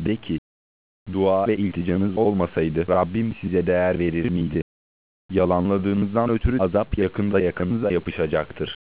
De ki, dua ve ilticanız olmasaydı Rabbim size değer verir miydi? Yalanladığınızdan ötürü azap yakında yakanıza yapışacaktır.